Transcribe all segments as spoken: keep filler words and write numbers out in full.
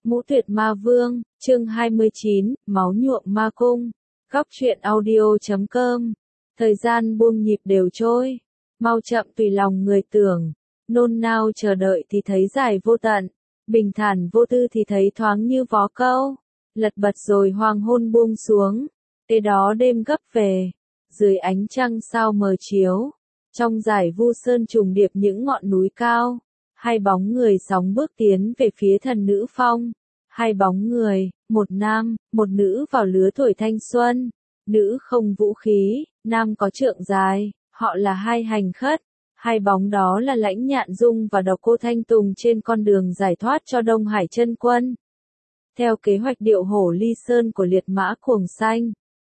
Ngũ Tuyệt Ma Vương, chương hai mươi chín, Máu nhuộm ma cung. Góc truyện audio chấm com. Thời gian buông nhịp đều trôi, mau chậm tùy lòng người tưởng, nôn nao chờ đợi thì thấy dài vô tận, bình thản vô tư thì thấy thoáng như vó câu. Lật bật rồi hoàng hôn buông xuống, kế đó đêm gấp về, dưới ánh trăng sao mờ chiếu, trong dải vu sơn trùng điệp những ngọn núi cao. Hai bóng người sóng bước tiến về phía thần nữ phong. Hai bóng người, một nam, một nữ vào lứa tuổi thanh xuân. Nữ không vũ khí, nam có trượng dài, họ là hai hành khất. Hai bóng đó là Lãnh Nhạn Dung và Độc Cô Thanh Tùng trên con đường giải thoát cho Đông Hải Chân Quân. Theo kế hoạch điệu hổ ly sơn của liệt mã cuồng xanh.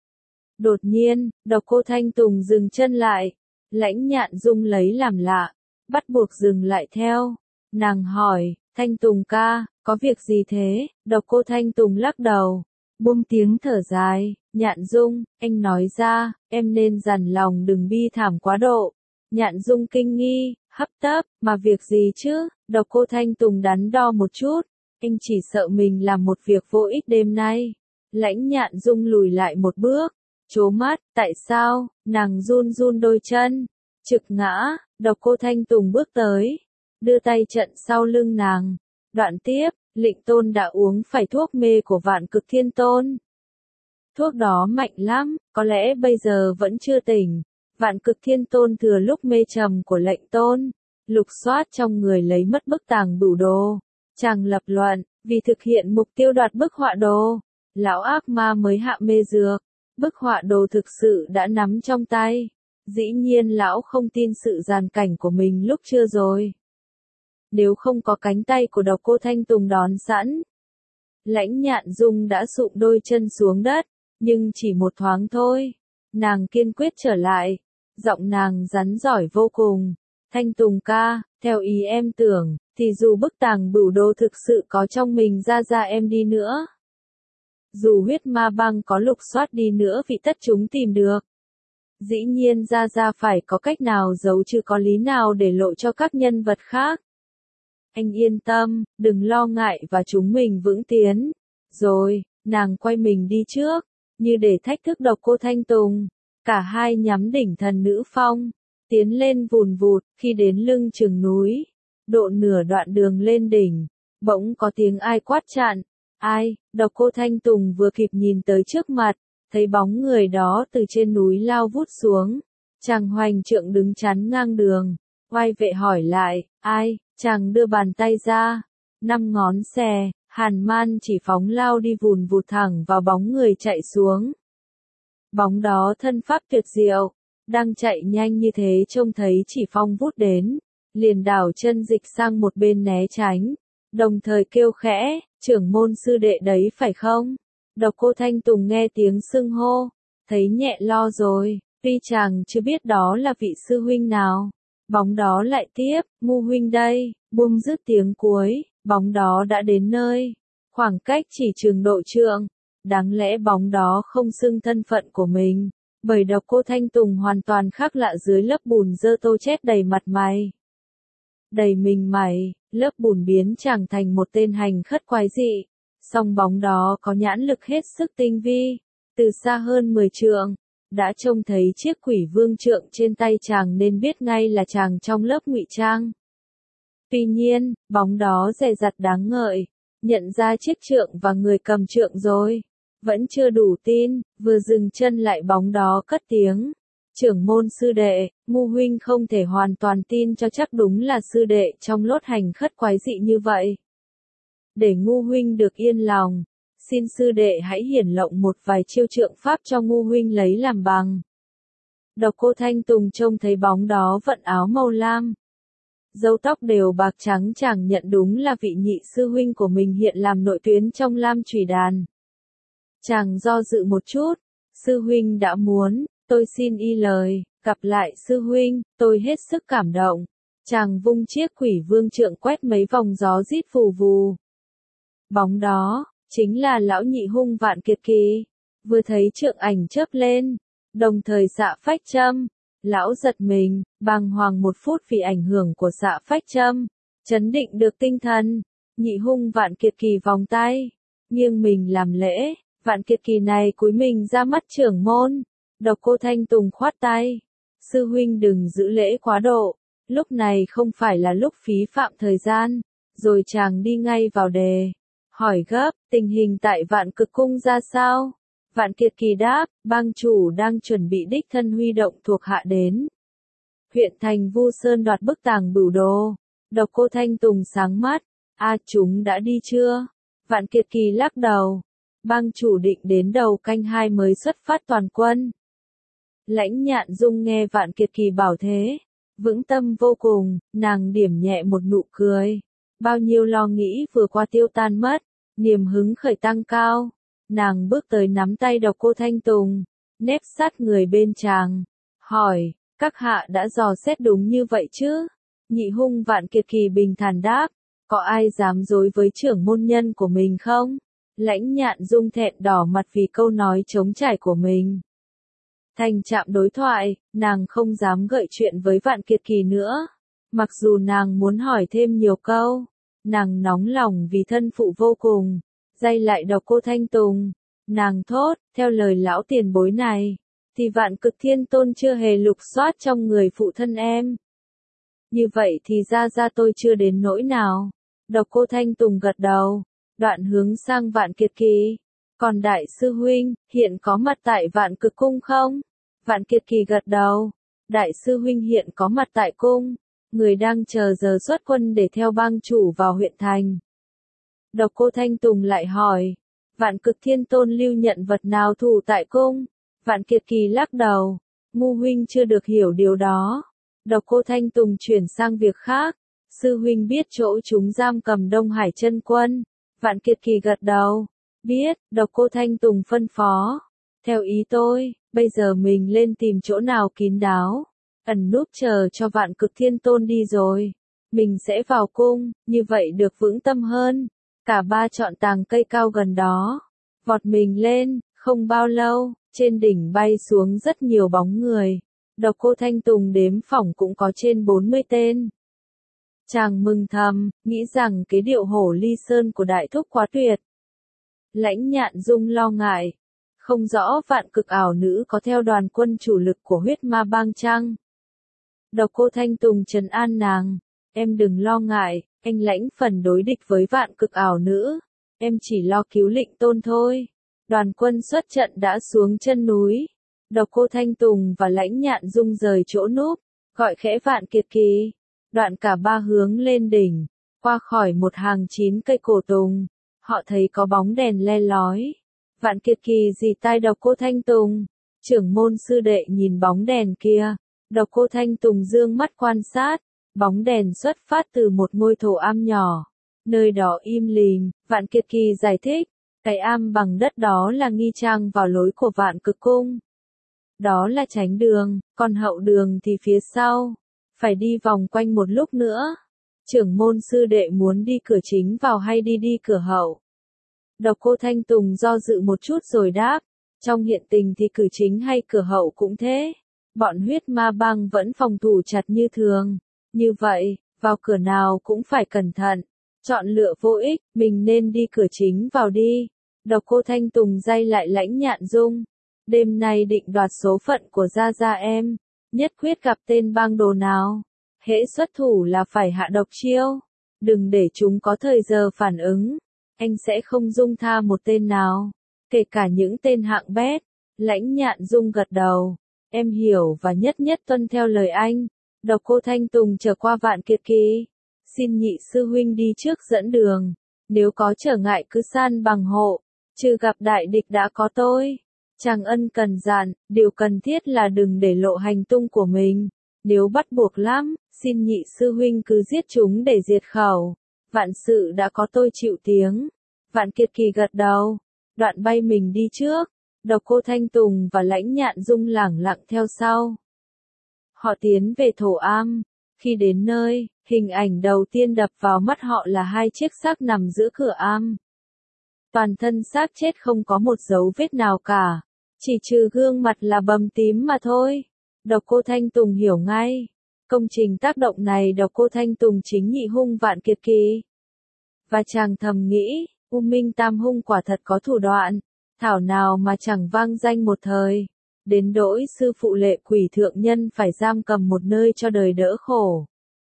Đột nhiên, Độc Cô Thanh Tùng dừng chân lại. Lãnh Nhạn Dung lấy làm lạ, bắt buộc dừng lại theo. Nàng hỏi, Thanh Tùng ca, có việc gì thế? Độc Cô Thanh Tùng lắc đầu, buông tiếng thở dài. Nhạn Dung, anh nói ra, em nên dằn lòng đừng bi thảm quá độ. Nhạn Dung kinh nghi, hấp tấp, mà việc gì chứ? Độc Cô Thanh Tùng đắn đo một chút, anh chỉ sợ mình làm một việc vô ích đêm nay. Lãnh Nhạn Dung lùi lại một bước, trố mắt, tại sao? Nàng run run đôi chân, trực ngã. Độc Cô Thanh Tùng bước tới, đưa tay chặn sau lưng nàng. Đoạn tiếp, Lệnh Tôn đã uống phải thuốc mê của Vạn Cực Thiên Tôn. Thuốc đó mạnh lắm, có lẽ bây giờ vẫn chưa tỉnh. Vạn Cực Thiên Tôn thừa lúc mê trầm của Lệnh Tôn, lục soát trong người lấy mất bức tàng bửu đồ. Chàng lập luận, vì thực hiện mục tiêu đoạt bức họa đồ, lão ác ma mới hạ mê dược. Bức họa đồ thực sự đã nắm trong tay. Dĩ nhiên lão không tin sự giàn cảnh của mình lúc chưa rồi. Nếu không có cánh tay của Độc Cô Thanh Tùng đón sẵn, Lãnh Nhạn Dung đã sụp đôi chân xuống đất, nhưng chỉ một thoáng thôi. Nàng kiên quyết trở lại, giọng nàng rắn giỏi vô cùng. Thanh Tùng ca, theo ý em tưởng, thì dù bức tàng bửu đồ thực sự có trong mình ra ra em đi nữa, dù huyết ma băng có lục soát đi nữa vì tất chúng tìm được, dĩ nhiên ra ra phải có cách nào giấu chứ có lý nào để lộ cho các nhân vật khác. Anh yên tâm, đừng lo ngại và chúng mình vững tiến. Rồi, nàng quay mình đi trước, như để thách thức Độc Cô Thanh Tùng. Cả hai nhắm đỉnh thần nữ phong, tiến lên vùn vụt. Khi đến lưng chừng núi, độ nửa đoạn đường lên đỉnh, bỗng có tiếng ai quát chặn. Ai? Độc Cô Thanh Tùng vừa kịp nhìn tới trước mặt, thấy bóng người đó từ trên núi lao vút xuống. Chàng hoành trượng đứng chắn ngang đường. Oai vệ hỏi lại, ai? Chàng đưa bàn tay ra, năm ngón xè, hàn man chỉ phóng lao đi vùn vụt thẳng vào bóng người chạy xuống. Bóng đó thân pháp tuyệt diệu, đang chạy nhanh như thế trông thấy chỉ phong vút đến, liền đảo chân dịch sang một bên né tránh, đồng thời kêu khẽ, trưởng môn sư đệ đấy phải không? Độc Cô Thanh Tùng nghe tiếng xưng hô, thấy nhẹ lo rồi, tuy chàng chưa biết đó là vị sư huynh nào. Bóng đó lại tiếp, Ngu huynh đây. Buông dứt tiếng cuối, bóng đó đã đến nơi, khoảng cách chỉ chừng độ trượng. Đáng lẽ bóng đó không xưng thân phận của mình, bởi Độc Cô Thanh Tùng hoàn toàn khác lạ dưới lớp bùn dơ tô chết đầy mặt mày. Đầy mình mày, lớp bùn biến chàng thành một tên hành khất quái dị. Song bóng đó có nhãn lực hết sức tinh vi, từ xa hơn mười trượng. Đã trông thấy chiếc quỷ vương trượng trên tay chàng nên biết ngay là chàng trong lớp ngụy trang. Tuy nhiên, bóng đó dè dặt đáng ngợi, nhận ra chiếc trượng và người cầm trượng rồi, vẫn chưa đủ tin, vừa dừng chân lại bóng đó cất tiếng. Trưởng môn sư đệ, Ngu huynh không thể hoàn toàn tin cho chắc đúng là sư đệ trong lốt hành khất quái dị như vậy. Để Ngu huynh được yên lòng, xin sư đệ hãy hiển lộng một vài chiêu trượng pháp cho Ngu huynh lấy làm bằng. Độc Cô Thanh Tùng trông thấy bóng đó vận áo màu lam, râu tóc đều bạc trắng, chàng nhận đúng là vị nhị sư huynh của mình hiện làm nội tuyến trong Lam Chủy Đàn. Chàng do dự một chút, sư huynh đã muốn, tôi xin y lời, gặp lại sư huynh, tôi hết sức cảm động. Chàng vung chiếc quỷ vương trượng quét mấy vòng gió rít vù vù. Bóng đó chính là lão nhị hung Vạn Kiệt Kỳ. Vừa thấy trượng ảnh chớp lên, đồng thời xạ phách châm, lão giật mình, bàng hoàng một phút vì ảnh hưởng của xạ phách châm, chấn định được tinh thần, Nhị hung Vạn Kiệt Kỳ vòng tay, nghiêng mình làm lễ. Vạn Kiệt Kỳ này cúi mình ra mắt trưởng môn. Độc Cô Thanh Tùng khoát tay. Sư huynh đừng giữ lễ quá độ. Lúc này không phải là lúc phí phạm thời gian. Rồi chàng đi ngay vào đề. Hỏi gấp, tình hình tại Vạn Cực Cung ra sao? Vạn Kiệt Kỳ đáp, bang chủ đang chuẩn bị đích thân huy động thuộc hạ đến huyện thành Vu Sơn đoạt bức tàng bửu đồ. Độc Cô Thanh Tùng sáng mắt, a chúng đã đi chưa? Vạn Kiệt Kỳ lắc đầu, bang chủ định đến đầu canh hai mới xuất phát toàn quân. Lãnh Nhạn Dung nghe Vạn Kiệt Kỳ bảo thế, vững tâm vô cùng, nàng điểm nhẹ một nụ cười. Bao nhiêu lo nghĩ vừa qua tiêu tan mất, niềm hứng khởi tăng cao. Nàng bước tới nắm tay Độc Cô Thanh Tùng, nép sát người bên chàng, hỏi, các hạ đã dò xét đúng như vậy chứ? Nhị hung Vạn Kiệt Kỳ bình thản đáp, có ai dám dối với trưởng môn nhân của mình không? Lãnh Nhạn Dung thẹn đỏ mặt vì câu nói trống trải của mình. Thành chạm đối thoại, nàng không dám gợi chuyện với Vạn Kiệt Kỳ nữa. Mặc dù nàng muốn hỏi thêm nhiều câu, nàng nóng lòng vì thân phụ vô cùng. Day lại Độc Cô Thanh Tùng, nàng thốt, theo lời lão tiền bối này, thì Vạn Cực Thiên Tôn chưa hề lục soát trong người phụ thân em. Như vậy thì ra ra tôi chưa đến nỗi nào. Độc Cô Thanh Tùng gật đầu, đoạn hướng sang Vạn Kiệt Kỳ. Còn đại sư huynh, hiện có mặt tại Vạn Cực Cung không? Vạn Kiệt Kỳ gật đầu, đại sư huynh hiện có mặt tại cung, người đang chờ giờ xuất quân để theo bang chủ vào huyện thành. Độc Cô Thanh Tùng lại hỏi, Vạn Cực Thiên Tôn lưu nhận vật nào thủ tại cung? Vạn Kiệt Kỳ lắc đầu, Ngu huynh chưa được hiểu điều đó. Độc Cô Thanh Tùng chuyển sang việc khác, sư huynh biết chỗ chúng giam cầm Đông Hải Chân Quân. Vạn Kiệt Kỳ gật đầu, biết. Độc Cô Thanh Tùng phân phó, theo ý tôi, bây giờ mình lên tìm chỗ nào kín đáo, ẩn núp chờ cho Vạn Cực Thiên Tôn đi rồi, mình sẽ vào cung, như vậy được vững tâm hơn. Cả ba chọn tàng cây cao gần đó, vọt mình lên, không bao lâu, trên đỉnh bay xuống rất nhiều bóng người. Độc Cô Thanh Tùng đếm phỏng cũng có trên bốn mươi tên. Chàng mừng thầm, nghĩ rằng cái điệu hổ ly sơn của đại thúc quá tuyệt. Lãnh Nhạn Dung lo ngại, không rõ Vạn Cực ảo nữ có theo đoàn quân chủ lực của huyết ma bang chăng? Độc Cô Thanh Tùng trấn an nàng, em đừng lo ngại, anh Lãnh phần đối địch với Vạn Cực ảo nữ, em chỉ lo cứu Lệnh Tôn thôi. Đoàn quân xuất trận đã xuống chân núi. Độc Cô Thanh Tùng và Lãnh Nhạn Dung rời chỗ núp, gọi khẽ Vạn Kiệt Kỳ. Đoạn cả ba hướng lên đỉnh, qua khỏi một hàng chín cây cổ tùng, họ thấy có bóng đèn le lói. Vạn Kiệt Kỳ dì tai Độc Cô Thanh Tùng, trưởng môn sư đệ nhìn bóng đèn kia. Độc Cô Thanh Tùng dương mắt quan sát, bóng đèn xuất phát từ một ngôi thổ am nhỏ, nơi đó im lìm. Vạn Kiệt Kỳ giải thích, cái am bằng đất đó là nghi trang vào lối của Vạn Cực Cung. Đó là tránh đường, còn hậu đường thì phía sau, phải đi vòng quanh một lúc nữa. Trưởng môn sư đệ muốn đi cửa chính vào hay đi đi cửa hậu? Độc Cô Thanh Tùng do dự một chút rồi đáp, trong hiện tình thì cửa chính hay cửa hậu cũng thế. Bọn huyết ma bang vẫn phòng thủ chặt như thường. Như vậy, vào cửa nào cũng phải cẩn thận. Chọn lựa vô ích, mình nên đi cửa chính vào đi. Độc Cô Thanh Tùng day lại Lãnh Nhạn Dung. Đêm nay định đoạt số phận của gia gia em. Nhất quyết gặp tên bang đồ nào. Hễ xuất thủ là phải hạ độc chiêu. Đừng để chúng có thời giờ phản ứng. Anh sẽ không dung tha một tên nào. Kể cả những tên hạng bét. Lãnh Nhạn Dung gật đầu. Em hiểu và nhất nhất tuân theo lời anh. Độc Cô Thanh Tùng trở qua Vạn Kiệt Kỳ. Xin nhị sư huynh đi trước dẫn đường. Nếu có trở ngại cứ san bằng hộ. Trừ gặp đại địch đã có tôi. Chàng ân cần dặn, điều cần thiết là đừng để lộ hành tung của mình. Nếu bắt buộc lắm, xin nhị sư huynh cứ giết chúng để diệt khẩu. Vạn sự đã có tôi chịu tiếng. Vạn Kiệt Kỳ gật đầu. Đoạn bay mình đi trước. Độc Cô Thanh Tùng và Lãnh Nhạn Dung lẳng lặng theo sau. Họ tiến về thổ am. Khi đến nơi, hình ảnh đầu tiên đập vào mắt họ là hai chiếc xác nằm giữa cửa am. Toàn thân xác chết không có một dấu vết nào cả. Chỉ trừ gương mặt là bầm tím mà thôi. Độc Cô Thanh Tùng hiểu ngay. Công trình tác động này Độc Cô Thanh Tùng chính nhị hung Vạn Kiệt Kỳ. Và chàng thầm nghĩ, U Minh Tam Hung quả thật có thủ đoạn, thảo nào mà chẳng vang danh một thời, đến nỗi sư phụ Lệ Quỷ thượng nhân phải giam cầm một nơi cho đời đỡ khổ.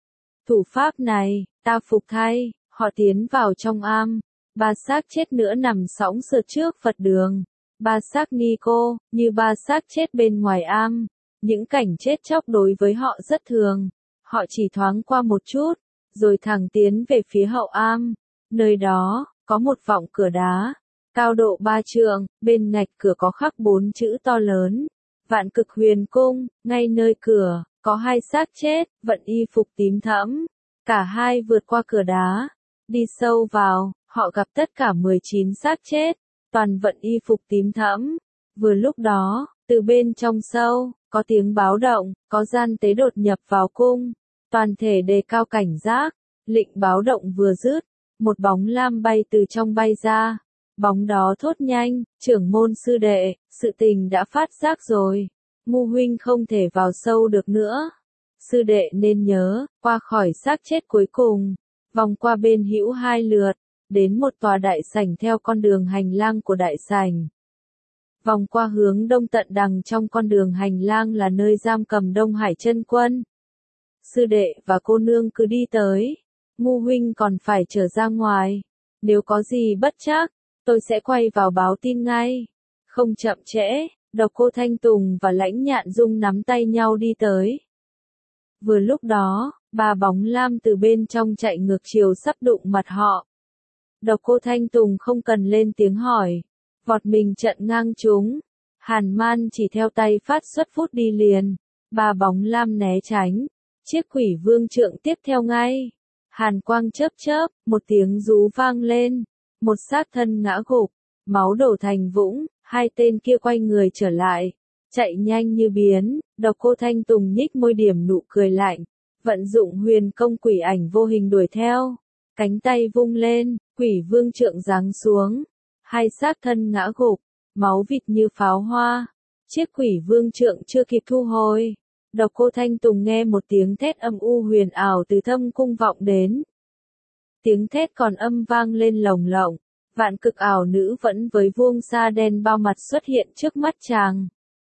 Thủ pháp này, ta phục thay, họ tiến vào trong am, ba xác chết nữa nằm sõng sượt trước Phật đường, ba xác ni cô, như ba xác chết bên ngoài am, những cảnh chết chóc đối với họ rất thường, họ chỉ thoáng qua một chút, rồi thẳng tiến về phía hậu am, nơi đó, có một vọng cửa đá, cao độ ba trượng, bên ngạch cửa có khắc bốn chữ to lớn, Vạn Cực Huyền Cung, ngay nơi cửa, có hai xác chết, vận y phục tím thẫm, cả hai vượt qua cửa đá, đi sâu vào, họ gặp tất cả mười chín xác chết, toàn vận y phục tím thẫm. Vừa lúc đó, từ bên trong sâu, có tiếng báo động, có gian tế đột nhập vào cung, toàn thể đề cao cảnh giác, lệnh báo động vừa dứt, một bóng lam bay từ trong bay ra, bóng đó thốt nhanh, trưởng môn sư đệ, sự tình đã phát giác rồi, Ngu huynh không thể vào sâu được nữa, sư đệ nên nhớ, qua khỏi xác chết cuối cùng, vòng qua bên hữu hai lượt, đến một tòa đại sảnh theo con đường hành lang của đại sảnh. Vòng qua hướng đông tận đằng trong con đường hành lang là nơi giam cầm Đông Hải Chân Quân. Sư đệ và cô nương cứ đi tới, Ngu huynh còn phải trở ra ngoài, nếu có gì bất trắc, tôi sẽ quay vào báo tin ngay. Không chậm trễ, Độc Cô Thanh Tùng và Lãnh Nhạn Dung nắm tay nhau đi tới. Vừa lúc đó, ba bóng lam từ bên trong chạy ngược chiều sắp đụng mặt họ. Độc Cô Thanh Tùng không cần lên tiếng hỏi, vọt mình trận ngang chúng. Hàn Man chỉ theo tay phát xuất phút đi liền, ba bóng lam né tránh, chiếc quỷ vương trượng tiếp theo ngay. Hàn quang chớp chớp, một tiếng rú vang lên, một xác thân ngã gục, máu đổ thành vũng, hai tên kia quay người trở lại, chạy nhanh như biến. Độc Cô Thanh Tùng nhích môi điểm nụ cười lạnh, vận dụng huyền công quỷ ảnh vô hình đuổi theo, cánh tay vung lên, quỷ vương trượng giáng xuống, hai xác thân ngã gục, máu vịt như pháo hoa, chiếc quỷ vương trượng chưa kịp thu hồi. Độc Cô Thanh Tùng nghe một tiếng thét âm u huyền ảo từ thâm cung vọng đến. Tiếng thét còn âm vang lên lồng lộng, Vạn Cực ảo nữ vẫn với vuông sa đen bao mặt xuất hiện trước mắt chàng.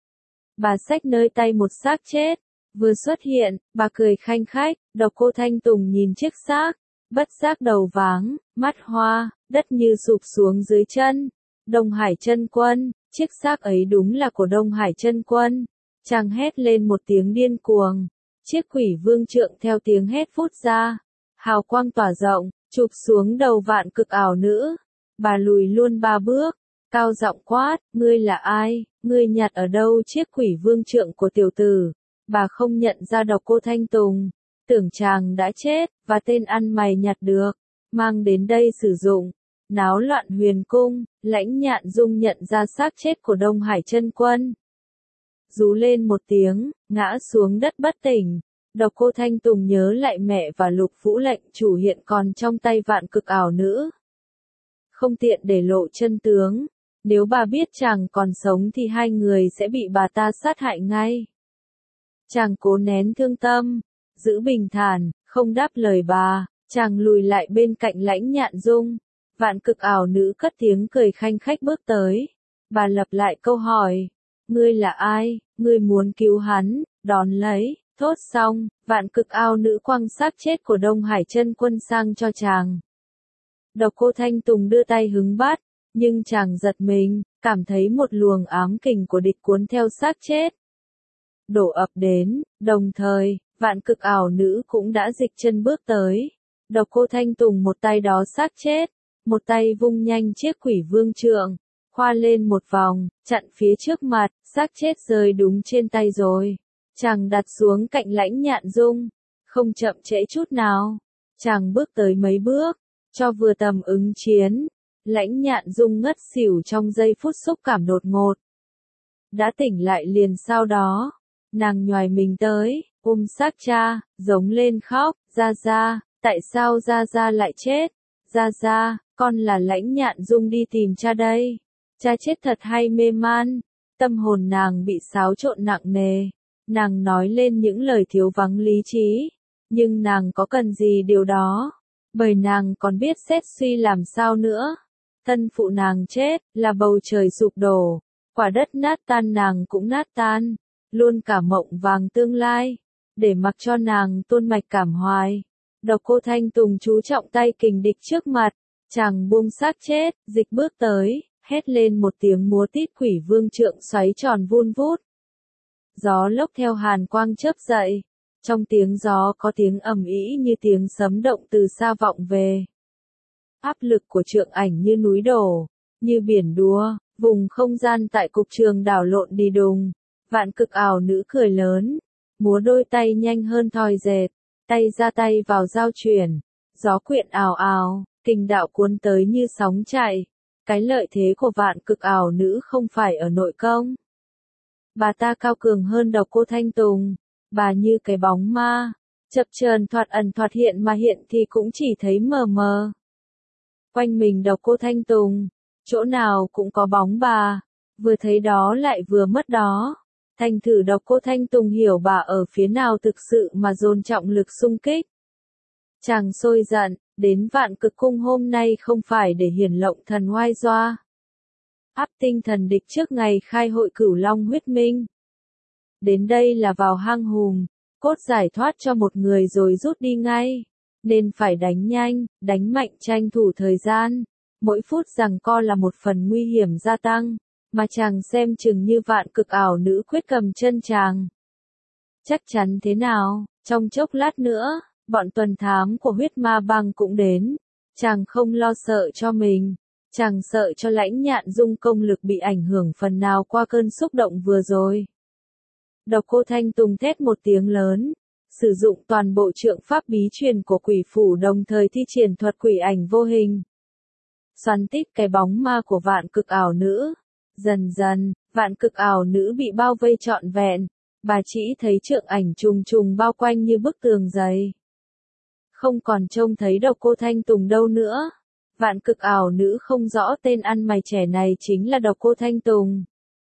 Bà xách nơi tay một xác chết, vừa xuất hiện, bà cười khanh khách. Độc Cô Thanh Tùng nhìn chiếc xác, bất giác đầu váng, mắt hoa, đất như sụp xuống dưới chân. Đông Hải Chân Quân, chiếc xác ấy đúng là của Đông Hải Chân Quân. Chàng hét lên một tiếng điên cuồng, chiếc quỷ vương trượng theo tiếng hét phút ra, hào quang tỏa rộng, chụp xuống đầu Vạn Cực ảo nữ. Bà lùi luôn ba bước, cao giọng quát, ngươi là ai, ngươi nhặt ở đâu chiếc quỷ vương trượng của tiểu tử. Bà không nhận ra Độc Cô Thanh Tùng, tưởng chàng đã chết, và tên ăn mày nhặt được, mang đến đây sử dụng, náo loạn huyền cung. Lãnh Nhạn Dung nhận ra xác chết của Đông Hải Chân Quân, rú lên một tiếng, ngã xuống đất bất tỉnh. Độc Cô Thanh Tùng nhớ lại mẹ và Lục Vũ lệnh chủ hiện còn trong tay Vạn Cực ảo nữ, không tiện để lộ chân tướng, nếu bà biết chàng còn sống thì hai người sẽ bị bà ta sát hại ngay. Chàng cố nén thương tâm, giữ bình thản, không đáp lời bà, chàng lùi lại bên cạnh Lãnh Nhạn Dung. Vạn Cực ảo nữ cất tiếng cười khanh khách bước tới, bà lặp lại câu hỏi, ngươi là ai, ngươi muốn cứu hắn, đón lấy. Thốt xong, Vạn Cực ảo nữ quăng xác chết của Đông Hải Chân Quân sang cho chàng. Độc Cô Thanh Tùng đưa tay hứng bắt, nhưng chàng giật mình, cảm thấy một luồng ám kình của địch cuốn theo xác chết đổ ập đến, đồng thời, Vạn Cực ảo nữ cũng đã dịch chân bước tới. Độc Cô Thanh Tùng một tay đó xác chết, một tay vung nhanh chiếc quỷ vương trượng, khoa lên một vòng, chặn phía trước mặt, xác chết rơi đúng trên tay rồi. Chàng đặt xuống cạnh Lãnh Nhạn Dung, không chậm trễ chút nào, chàng bước tới mấy bước, cho vừa tầm ứng chiến. Lãnh Nhạn Dung ngất xỉu trong giây phút xúc cảm đột ngột. Đã tỉnh lại liền sau đó, nàng nhoài mình tới, ôm xác cha, giống lên khóc, Gia Gia, tại sao Gia Gia lại chết? Gia Gia, con là Lãnh Nhạn Dung đi tìm cha đây. Cha chết thật hay mê man? Tâm hồn nàng bị xáo trộn nặng nề. Nàng nói lên những lời thiếu vắng lý trí, nhưng nàng có cần gì điều đó? Bởi nàng còn biết xét suy làm sao nữa. Thân phụ nàng chết, là bầu trời sụp đổ, quả đất nát tan nàng cũng nát tan, luôn cả mộng vàng tương lai, để mặc cho nàng tuôn mạch cảm hoài. Độc Cô Thanh Tùng chú trọng tay kình địch trước mặt, chàng buông xác chết, dịch bước tới, hét lên một tiếng múa tít quỷ vương trượng xoáy tròn vun vút. Gió lốc theo hàn quang chớp dậy, trong tiếng gió có tiếng ầm ĩ như tiếng sấm động từ xa vọng về. Áp lực của trượng ảnh như núi đổ, như biển đúa, vùng không gian tại cục trường đảo lộn đi đùng. Vạn Cực Ảo Nữ cười lớn, múa đôi tay nhanh hơn thoi dệt, tay ra tay vào giao chuyển, gió quyện ào ào, kình đạo cuốn tới như sóng chảy. Cái lợi thế của Vạn Cực Ảo Nữ không phải ở nội công. Bà ta cao cường hơn Độc Cô Thanh Tùng, bà như cái bóng ma, chập chờn thoạt ẩn thoạt hiện mà hiện thì cũng chỉ thấy mờ mờ. Quanh mình Độc Cô Thanh Tùng, chỗ nào cũng có bóng bà, vừa thấy đó lại vừa mất đó. Thành thử Độc Cô Thanh Tùng hiểu bà ở phía nào thực sự mà dồn trọng lực xung kích. Chàng sôi giận, đến Vạn Cực Cung hôm nay không phải để hiển lộng thần oai doa. Áp tinh thần địch trước ngày khai hội Cửu Long huyết minh. Đến đây là vào hang hùm, cốt giải thoát cho một người rồi rút đi ngay. Nên phải đánh nhanh, đánh mạnh tranh thủ thời gian. Mỗi phút giằng co là một phần nguy hiểm gia tăng. Mà chàng xem chừng như Vạn Cực Ảo Nữ quyết cầm chân chàng. Chắc chắn thế nào, trong chốc lát nữa, bọn tuần thám của huyết ma bang cũng đến. Chàng không lo sợ cho mình, chàng sợ cho Lãnh Nhạn Dung công lực bị ảnh hưởng phần nào qua cơn xúc động vừa rồi. Độc Cô Thanh Tùng thét một tiếng lớn, sử dụng toàn bộ trượng pháp bí truyền của quỷ phủ đồng thời thi triển thuật quỷ ảnh vô hình. Xoắn tít cái bóng ma của Vạn Cực Ảo Nữ. Dần dần, Vạn Cực Ảo Nữ bị bao vây trọn vẹn, bà chỉ thấy trượng ảnh trùng trùng bao quanh như bức tường dày. Không còn trông thấy Độc Cô Thanh Tùng đâu nữa. Vạn Cực Ảo Nữ không rõ tên ăn mày trẻ này chính là Độc Cô Thanh Tùng.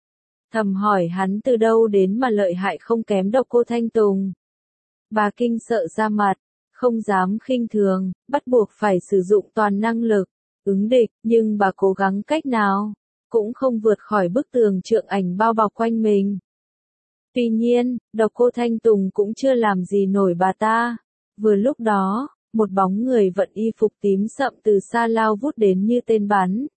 Thầm hỏi hắn từ đâu đến mà lợi hại không kém Độc Cô Thanh Tùng. Bà kinh sợ ra mặt, không dám khinh thường, bắt buộc phải sử dụng toàn năng lực, ứng địch, nhưng bà cố gắng cách nào, cũng không vượt khỏi bức tường trượng ảnh bao bọc quanh mình. Tuy nhiên, Độc Cô Thanh Tùng cũng chưa làm gì nổi bà ta. Vừa lúc đó, một bóng người vận y phục tím sậm từ xa lao vút đến như tên bắn.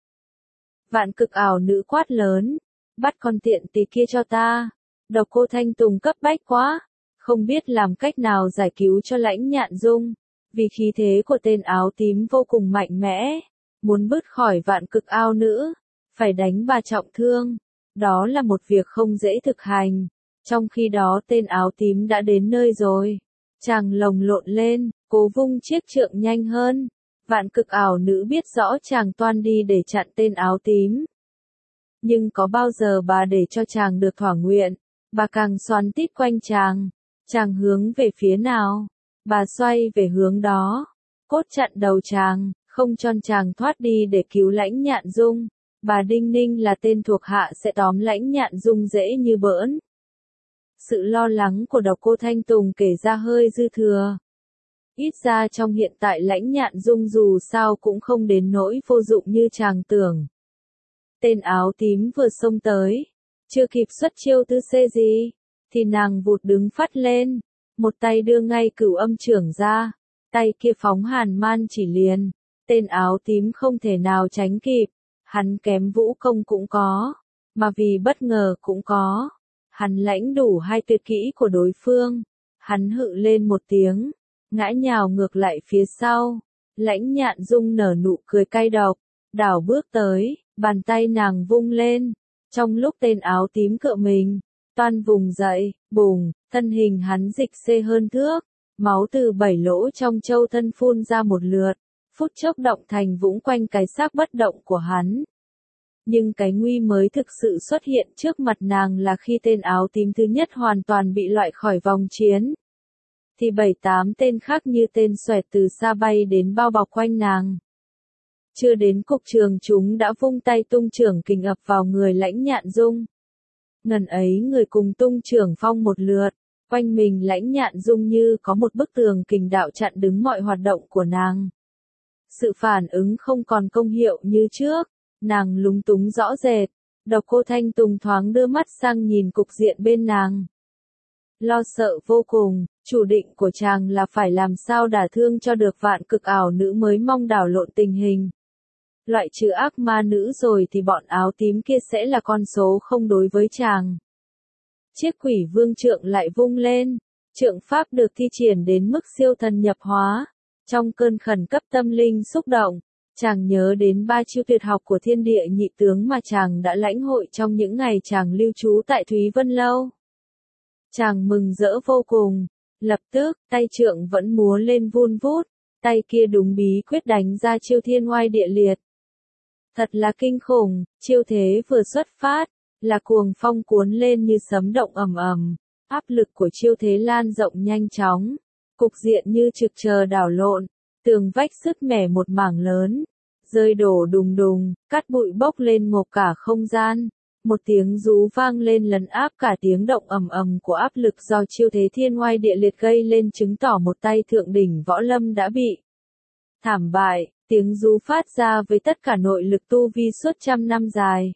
Vạn Cực Ảo Nữ quát lớn, bắt con tiện tỳ kia cho ta. Độc Cô Thanh Tùng cấp bách quá, không biết làm cách nào giải cứu cho Lãnh Nhạn Dung, vì khí thế của tên áo tím vô cùng mạnh mẽ, muốn bứt khỏi Vạn Cực Ảo Nữ, phải đánh bà trọng thương, đó là một việc không dễ thực hành. Trong khi đó tên áo tím đã đến nơi rồi, chàng lồng lộn lên, cố vung chiếc trượng nhanh hơn. Vạn Cực Ảo Nữ biết rõ chàng toan đi để chặn tên áo tím. Nhưng có bao giờ bà để cho chàng được thỏa nguyện, bà càng xoắn tít quanh chàng. Chàng hướng về phía nào, bà xoay về hướng đó, cốt chặn đầu chàng, không cho chàng thoát đi để cứu Lãnh Nhạn Dung. Bà đinh ninh là tên thuộc hạ sẽ tóm Lãnh Nhạn Dung dễ như bỡn. Sự lo lắng của Độc Cô Thanh Tùng kể ra hơi dư thừa. Ít ra trong hiện tại Lãnh Nhạn Dung dù sao cũng không đến nỗi vô dụng như chàng tưởng. Tên áo tím vừa xông tới, chưa kịp xuất chiêu tư xê gì, thì nàng vụt đứng phắt lên, một tay đưa ngay Cửu Âm Chưởng ra, tay kia phóng Hàn Man chỉ liền. Tên áo tím không thể nào tránh kịp, hắn kém vũ công cũng có, mà vì bất ngờ cũng có. Hắn lãnh đủ hai tuyệt kỹ của đối phương, hắn hự lên một tiếng, ngã nhào ngược lại phía sau. Lãnh Nhạn Dung nở nụ cười cay độc, đảo bước tới, bàn tay nàng vung lên, trong lúc tên áo tím cựa mình, toan vùng dậy, bùng, thân hình hắn dịch xê hơn thước, máu từ bảy lỗ trong châu thân phun ra một lượt, phút chốc động thành vũng quanh cái xác bất động của hắn. Nhưng cái nguy mới thực sự xuất hiện trước mặt nàng là khi tên áo tím thứ nhất hoàn toàn bị loại khỏi vòng chiến. Thì bảy tám tên khác như tên xoẹt từ xa bay đến bao bọc quanh nàng. Chưa đến cục trường chúng đã vung tay tung chưởng kình ập vào người Lãnh Nhạn Dung. Ngần ấy người cùng tung chưởng phong một lượt, quanh mình Lãnh Nhạn Dung như có một bức tường kình đạo chặn đứng mọi hoạt động của nàng. Sự phản ứng không còn công hiệu như trước, nàng lúng túng rõ rệt. Độc Cô Thanh Tùng thoáng đưa mắt sang nhìn cục diện bên nàng. Lo sợ vô cùng, chủ định của chàng là phải làm sao đả thương cho được vạn cực ảo nữ mới mong đảo lộn tình hình. Loại trừ ác ma nữ rồi thì bọn áo tím kia sẽ là con số không đối với chàng. Chiếc quỷ vương trượng lại vung lên, trượng pháp được thi triển đến mức siêu thần nhập hóa. Trong cơn khẩn cấp tâm linh xúc động, chàng nhớ đến ba chiêu tuyệt học của thiên địa nhị tướng mà chàng đã lãnh hội trong những ngày chàng lưu trú tại Thúy Vân Lâu. Chàng mừng rỡ vô cùng, lập tức, tay trượng vẫn múa lên vun vút, tay kia đúng bí quyết đánh ra chiêu thiên oai địa liệt. Thật là kinh khủng, chiêu thế vừa xuất phát, là cuồng phong cuốn lên như sấm động ầm ầm, áp lực của chiêu thế lan rộng nhanh chóng, cục diện như trực chờ đảo lộn, tường vách sứt mẻ một mảng lớn, rơi đổ đùng đùng, cát bụi bốc lên ngộp cả không gian. Một tiếng rú vang lên lấn áp cả tiếng động ầm ầm của áp lực do chiêu thế thiên oai địa liệt gây lên, chứng tỏ một tay thượng đỉnh võ lâm đã bị thảm bại. Tiếng rú phát ra với tất cả nội lực tu vi suốt trăm năm dài.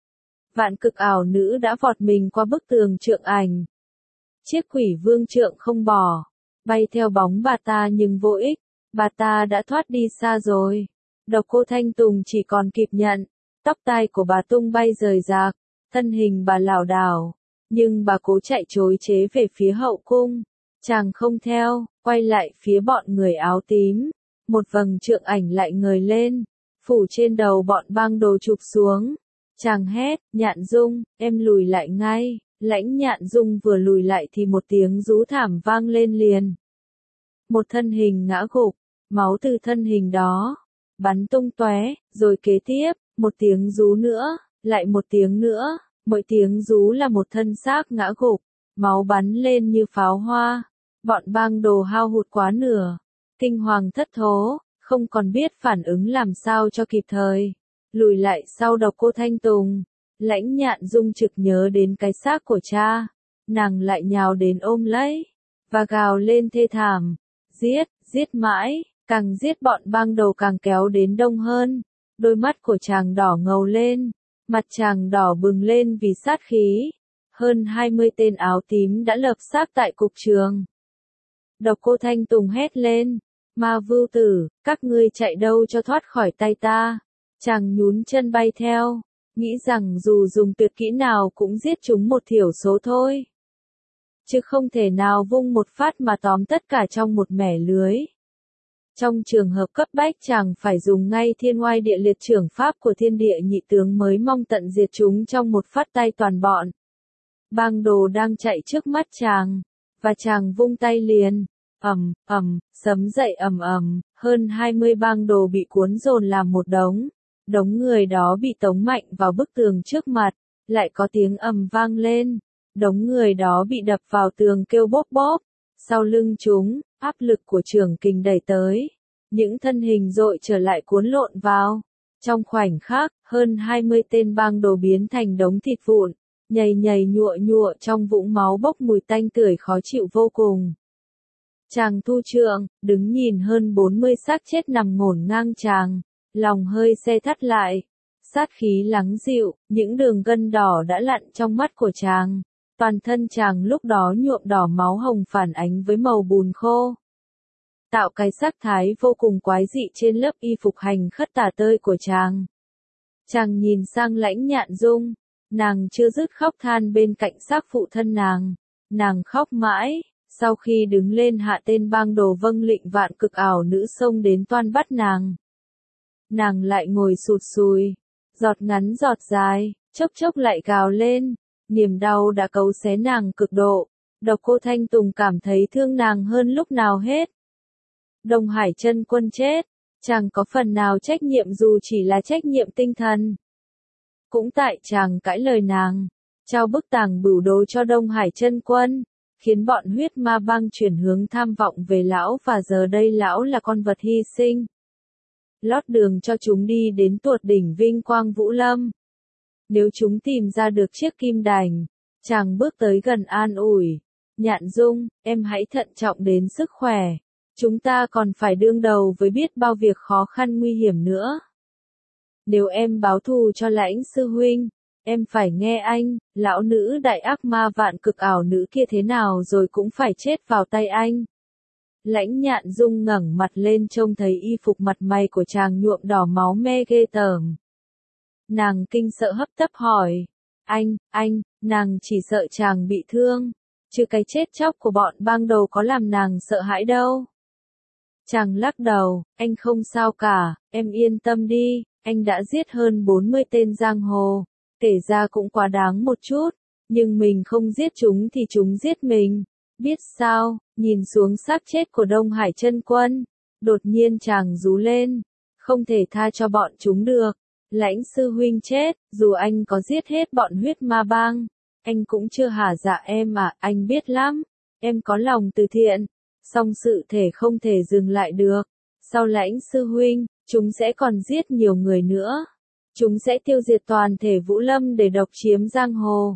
Vạn cực ảo nữ đã vọt mình qua bức tường trượng ảnh. Chiếc quỷ vương trượng không bỏ, bay theo bóng bà ta nhưng vô ích, bà ta đã thoát đi xa rồi. Độc Cô Thanh Tùng chỉ còn kịp nhận, tóc tai của bà tung bay rời rạc, thân hình bà lảo đảo, nhưng bà cố chạy trối chế về phía hậu cung. Chàng không theo, quay lại phía bọn người áo tím. Một vầng trượng ảnh lại ngời lên, phủ trên đầu bọn bang đồ chụp xuống. Chàng hét, Nhạn Dung, em lùi lại ngay. Lãnh Nhạn Dung vừa lùi lại thì một tiếng rú thảm vang lên liền. Một thân hình ngã gục, máu từ thân hình đó bắn tung tóe, rồi kế tiếp, một tiếng rú nữa, lại một tiếng nữa, mỗi tiếng rú là một thân xác ngã gục, máu bắn lên như pháo hoa. Bọn bang đồ hao hụt quá nửa, kinh hoàng thất thố, không còn biết phản ứng làm sao cho kịp thời. Lùi lại sau Độc Cô Thanh Tùng, Lãnh Nhạn Dung trực nhớ đến cái xác của cha, nàng lại nhào đến ôm lấy, và gào lên thê thảm, giết, giết mãi, càng giết bọn bang đồ càng kéo đến đông hơn. Đôi mắt của chàng đỏ ngầu lên, mặt chàng đỏ bừng lên vì sát khí. Hơn hai mươi tên áo tím đã lợp xác tại cục trường. Độc Cô Thanh Tùng hét lên, Ma Vưu Tử, các ngươi chạy đâu cho thoát khỏi tay ta. Chàng nhún chân bay theo, nghĩ rằng dù dùng tuyệt kỹ nào cũng giết chúng một thiểu số thôi, chứ không thể nào vung một phát mà tóm tất cả trong một mẻ lưới. Trong trường hợp cấp bách chàng phải dùng ngay thiên oai địa liệt trưởng pháp của thiên địa nhị tướng mới mong tận diệt chúng trong một phát tay toàn bọn. Bang đồ đang chạy trước mắt chàng, và chàng vung tay liền, ầm, ầm, sấm dậy ầm ầm, hơn hai mươi bang đồ bị cuốn dồn làm một đống. Đống người đó bị tống mạnh vào bức tường trước mặt, lại có tiếng ầm vang lên. Đống người đó bị đập vào tường kêu bóp bóp. Sau lưng chúng, áp lực của trường kình đẩy tới. Những thân hình dội trở lại cuốn lộn vào. Trong khoảnh khắc, hơn hai mươi tên bang đồ biến thành đống thịt vụn, nhầy nhầy nhụa nhụa trong vũng máu bốc mùi tanh tưởi khó chịu vô cùng. Chàng thu trượng, đứng nhìn hơn bốn mươi xác chết nằm ngổn ngang chàng, lòng hơi se thắt lại. Sát khí lắng dịu, những đường gân đỏ đã lặn trong mắt của chàng. Toàn thân chàng lúc đó nhuộm đỏ máu hồng phản ánh với màu bùn khô, tạo cái sắc thái vô cùng quái dị trên lớp y phục hành khất tả tơi của chàng. Chàng nhìn sang Lãnh Nhạn Dung, nàng chưa dứt khóc than bên cạnh xác phụ thân nàng. Nàng khóc mãi, sau khi đứng lên hạ tên bang đồ vâng lệnh vạn cực ảo nữ xông đến toan bắt nàng. Nàng lại ngồi sụt sùi, giọt ngắn giọt dài, chốc chốc lại gào lên, niềm đau đã cấu xé nàng cực độ. Độc Cô Thanh Tùng cảm thấy thương nàng hơn lúc nào hết. Đông Hải Chân Quân chết, chàng có phần nào trách nhiệm dù chỉ là trách nhiệm tinh thần. Cũng tại chàng cãi lời nàng, trao bức tàng bửu đồ cho Đông Hải Chân Quân, khiến bọn huyết ma bang chuyển hướng tham vọng về lão, và giờ đây lão là con vật hy sinh. Lót đường cho chúng đi đến tuột đỉnh vinh quang Vũ Lâm. Nếu chúng tìm ra được chiếc kim đành, chàng bước tới gần an ủi, Nhạn Dung, em hãy thận trọng đến sức khỏe. Chúng ta còn phải đương đầu với biết bao việc khó khăn nguy hiểm nữa. Nếu em báo thù cho Lãnh sư huynh, em phải nghe anh, lão nữ đại ác ma vạn cực ảo nữ kia thế nào rồi cũng phải chết vào tay anh. Lãnh Nhạn Dung ngẩng mặt lên trông thấy y phục mặt mày của chàng nhuộm đỏ máu me ghê tởm. Nàng kinh sợ hấp tấp hỏi, anh, anh, nàng chỉ sợ chàng bị thương, chứ cái chết chóc của bọn bang đầu có làm nàng sợ hãi đâu. Chàng lắc đầu, anh không sao cả, em yên tâm đi, anh đã giết hơn bốn mươi tên giang hồ, kể ra cũng quá đáng một chút, nhưng mình không giết chúng thì chúng giết mình. Biết sao, nhìn xuống xác chết của Đông Hải Chân Quân, đột nhiên chàng rú lên, không thể tha cho bọn chúng được. Lãnh sư huynh chết, dù anh có giết hết bọn huyết ma bang, anh cũng chưa hả dạ em à, anh biết lắm, em có lòng từ thiện, song sự thể không thể dừng lại được. Sau Lãnh sư huynh, chúng sẽ còn giết nhiều người nữa. Chúng sẽ tiêu diệt toàn thể Vũ Lâm để độc chiếm giang hồ.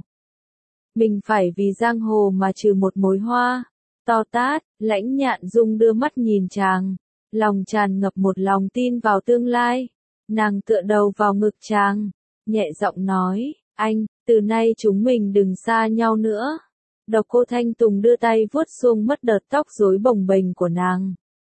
Mình phải vì giang hồ mà trừ một mối hoa. To tát, Lãnh Nhạn Dung đưa mắt nhìn chàng, lòng tràn ngập một lòng tin vào tương lai. Nàng tựa đầu vào ngực chàng, nhẹ giọng nói, anh, từ nay chúng mình đừng xa nhau nữa. Độc Cô Thanh Tùng đưa tay vuốt xuông mất đợt tóc rối bồng bềnh của nàng.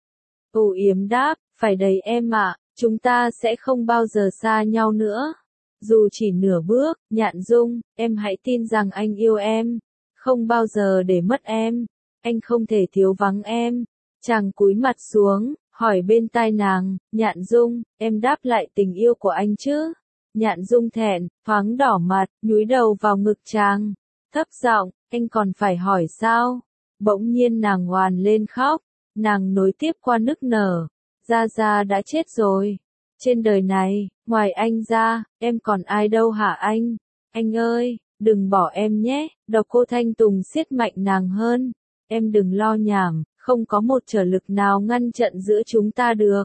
Âu Yếm đáp, phải đấy em ạ, chúng ta sẽ không bao giờ xa nhau nữa. Dù chỉ nửa bước, Nhạn Dung, em hãy tin rằng anh yêu em, không bao giờ để mất em, anh không thể thiếu vắng em. Chàng cúi mặt xuống, hỏi bên tai nàng, Nhạn Dung, em đáp lại tình yêu của anh chứ? Nhạn Dung thẹn, thoáng đỏ mặt, nhúi đầu vào ngực chàng, thấp giọng, anh còn phải hỏi sao? Bỗng nhiên nàng oàn lên khóc, nàng nối tiếp qua nức nở, Gia Gia đã chết rồi. Trên đời này, ngoài anh ra, em còn ai đâu hả anh? Anh ơi, đừng bỏ em nhé. Độc Cô Thanh Tùng siết mạnh nàng hơn. Em đừng lo nhảm, không có một trở lực nào ngăn trận giữa chúng ta được.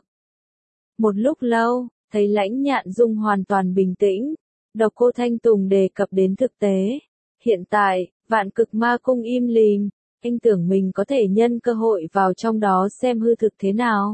Một lúc lâu, thấy Lãnh Nhạn Dung hoàn toàn bình tĩnh. Độc Cô Thanh Tùng đề cập đến thực tế. Hiện tại, Vạn Cực Ma Cung im lìm. Anh tưởng mình có thể nhân cơ hội vào trong đó xem hư thực thế nào.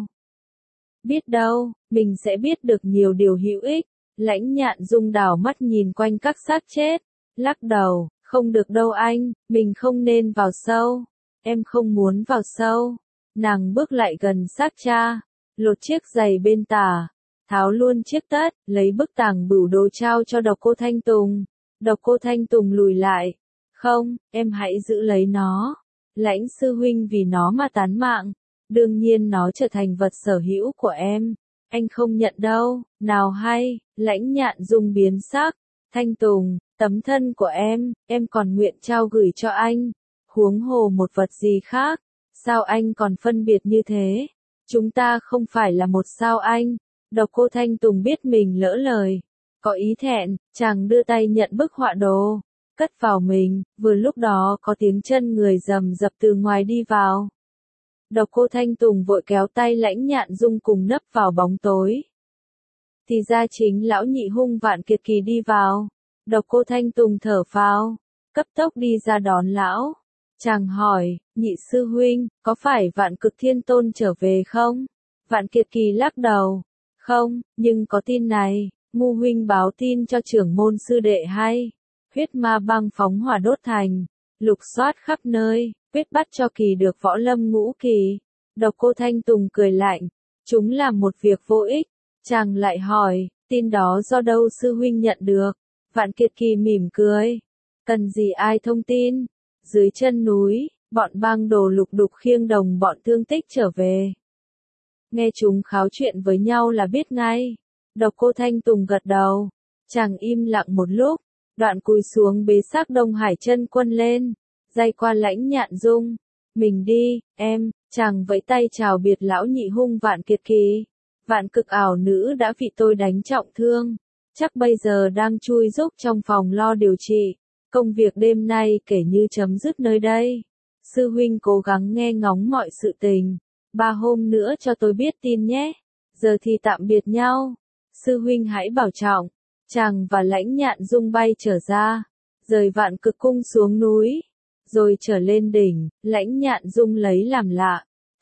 Biết đâu, mình sẽ biết được nhiều điều hữu ích. Lãnh Nhạn Dung đảo mắt nhìn quanh các xác chết, lắc đầu, không được đâu anh, mình không nên vào sâu. Em không muốn vào sâu. Nàng bước lại gần xác cha, lột chiếc giày bên tà, tháo luôn chiếc tất, lấy bức tàng bửu đồ trao cho Độc Cô Thanh Tùng. Độc Cô Thanh Tùng lùi lại. Không, em hãy giữ lấy nó. Lãnh sư huynh vì nó mà tán mạng. Đương nhiên nó trở thành vật sở hữu của em. Anh không nhận đâu, nào hay, Lãnh Nhạn Dung biến sắc. Thanh Tùng, tấm thân của em, em còn nguyện trao gửi cho anh. Huống hồ một vật gì khác, sao anh còn phân biệt như thế? Chúng ta không phải là một sao anh? Độc Cô Thanh Tùng biết mình lỡ lời. Có ý thẹn, chàng đưa tay nhận bức họa đồ, cất vào mình, vừa lúc đó có tiếng chân người rầm rập từ ngoài đi vào. Độc Cô Thanh Tùng vội kéo tay Lãnh Nhạn Dung cùng nấp vào bóng tối. Thì ra chính lão nhị hung Vạn Kiệt Kỳ đi vào. Độc Cô Thanh Tùng thở phào, cấp tốc đi ra đón lão. Chàng hỏi, nhị sư huynh, có phải Vạn Cực Thiên Tôn trở về không? Vạn Kiệt Kỳ lắc đầu. Không, nhưng có tin này, Ngu huynh báo tin cho trưởng môn sư đệ hay. Huyết ma băng phóng hỏa đốt thành, lục soát khắp nơi, quyết bắt cho kỳ được võ lâm ngũ kỳ. Độc Cô Thanh Tùng cười lạnh, chúng làm một việc vô ích. Chàng lại hỏi, tin đó do đâu sư huynh nhận được? Vạn Kiệt Kỳ mỉm cười, cần gì ai thông tin? Dưới chân núi, bọn bang đồ lục đục khiêng đồng bọn thương tích trở về. Nghe chúng kháo chuyện với nhau là biết ngay. Độc Cô Thanh Tùng gật đầu, chàng im lặng một lúc, đoạn cúi xuống bế xác Đông Hải Chân Quân lên, day qua Lãnh Nhạn Dung. Mình đi, em. Chàng vẫy tay chào biệt lão nhị hung Vạn Kiệt Kỳ. Vạn Cực ảo nữ đã bị tôi đánh trọng thương, chắc bây giờ đang chui rúc trong phòng lo điều trị. Công việc đêm nay kể như chấm dứt nơi đây. Sư huynh cố gắng nghe ngóng mọi sự tình. Ba hôm nữa cho tôi biết tin nhé. Giờ thì tạm biệt nhau. Sư huynh hãy bảo trọng. Chàng và Lãnh Nhạn Dung bay trở ra, rời Vạn Cực cung xuống núi, rồi trở lên đỉnh. Lãnh Nhạn Dung lấy làm lạ,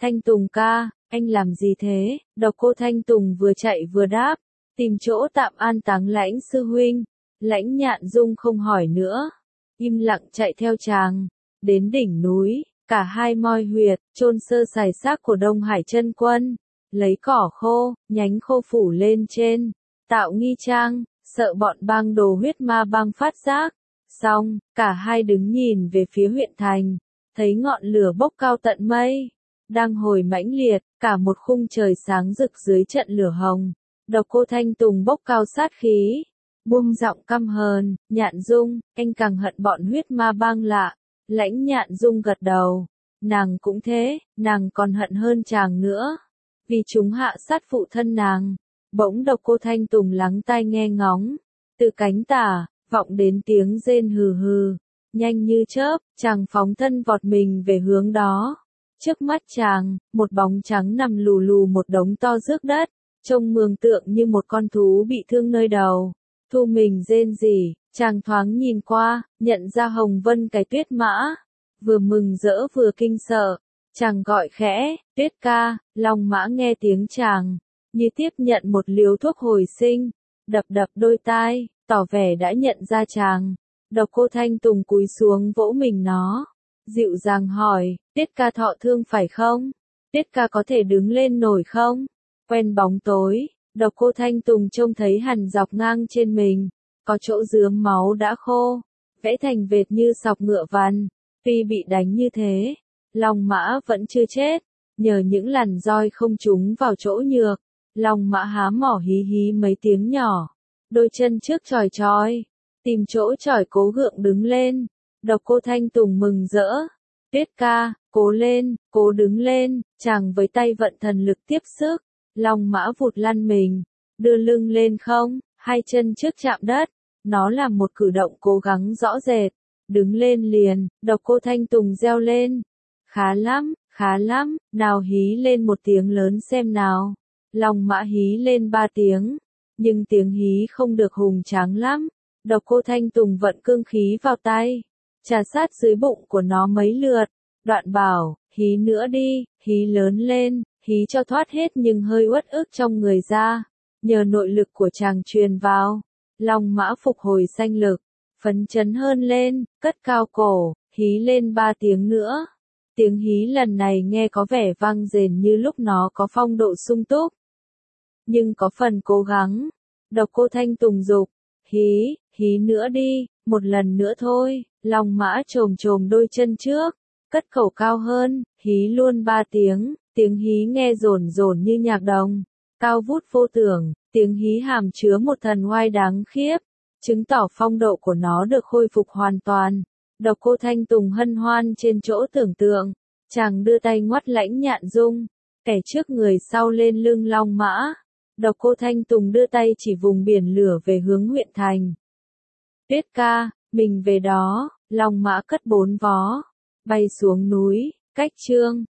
Thanh Tùng ca, anh làm gì thế? Độc Cô Thanh Tùng vừa chạy vừa đáp, tìm chỗ tạm an táng Lãnh sư huynh. Lãnh Nhạn Dung không hỏi nữa, im lặng chạy theo chàng, đến đỉnh núi, cả hai moi huyệt, chôn sơ sài xác của Đông Hải Chân Quân, lấy cỏ khô, nhánh khô phủ lên trên, tạo nghi trang, sợ bọn bang đồ huyết ma bang phát giác. Xong, cả hai đứng nhìn về phía huyện thành, thấy ngọn lửa bốc cao tận mây, đang hồi mãnh liệt, cả một khung trời sáng rực dưới trận lửa hồng. Độc Cô Thanh Tùng bốc cao sát khí, buông giọng căm hờn, Nhạn Dung, anh càng hận bọn huyết ma bang lạ. Lãnh Nhạn Dung gật đầu, nàng cũng thế, nàng còn hận hơn chàng nữa, vì chúng hạ sát phụ thân nàng. Bỗng Độc Cô Thanh Tùng lắng tai nghe ngóng, từ cánh tả, vọng đến tiếng rên hừ hừ, nhanh như chớp, chàng phóng thân vọt mình về hướng đó. Trước mắt chàng, một bóng trắng nằm lù lù một đống to rước đất, trông mường tượng như một con thú bị thương nơi đầu. Thu mình rên rỉ, chàng thoáng nhìn qua, nhận ra Hồng Vân cái Tuyết Mã, vừa mừng rỡ vừa kinh sợ, chàng gọi khẽ, Tuyết ca. Long Mã nghe tiếng chàng, như tiếp nhận một liều thuốc hồi sinh, đập đập đôi tai, tỏ vẻ đã nhận ra chàng. Độc Cô Thanh Tùng cúi xuống vỗ mình nó, dịu dàng hỏi, Tuyết ca thọ thương phải không? Tuyết ca có thể đứng lên nổi không? Quen bóng tối, Độc Cô Thanh Tùng trông thấy hằn dọc ngang trên mình, có chỗ rướm máu đã khô, vẽ thành vệt như sọc ngựa vằn. Tuy bị đánh như thế, Long Mã vẫn chưa chết, nhờ những lằn roi không trúng vào chỗ nhược. Long Mã há mỏ hí hí mấy tiếng nhỏ, đôi chân trước chòi chòi, tìm chỗ chòi cố gượng đứng lên. Độc Cô Thanh Tùng mừng rỡ, Tuyết ca, cố lên, cố đứng lên. Chàng với tay vận thần lực tiếp sức, Long Mã vụt lăn mình, đưa lưng lên không, hai chân trước chạm đất, nó làm một cử động cố gắng rõ rệt, đứng lên liền. Độc Cô Thanh Tùng reo lên, khá lắm, khá lắm, nào hí lên một tiếng lớn xem nào. Long Mã hí lên ba tiếng, nhưng tiếng hí không được hùng tráng lắm. Độc Cô Thanh Tùng vận cương khí vào tay, trà sát dưới bụng của nó mấy lượt, đoạn bảo, hí nữa đi, hí lớn lên, hí cho thoát hết nhưng hơi uất ức trong người ra. Nhờ nội lực của chàng truyền vào, Long Mã phục hồi sanh lực, phấn chấn hơn lên, cất cao cổ, hí lên ba tiếng nữa. Tiếng hí lần này nghe có vẻ vang dền như lúc nó có phong độ sung túc, nhưng có phần cố gắng. Độc Cô Thanh Tùng dục, hí, hí nữa đi, một lần nữa thôi. Long Mã chồm chồm đôi chân trước, cất khẩu cao hơn, hí luôn ba tiếng. Tiếng hí nghe rồn rồn như nhạc đồng, cao vút vô tưởng. Tiếng hí hàm chứa một thần oai đáng khiếp, chứng tỏ phong độ của nó được khôi phục hoàn toàn. Độc Cô Thanh Tùng hân hoan trên chỗ tưởng tượng, chàng đưa tay ngoắt Lãnh Nhạn Dung, kẻ trước người sau lên lưng Long Mã. Độc Cô Thanh Tùng đưa tay chỉ vùng biển lửa về hướng huyện thành. Tuyết ca, mình về đó. Long Mã cất bốn vó, bay xuống núi. Cách chương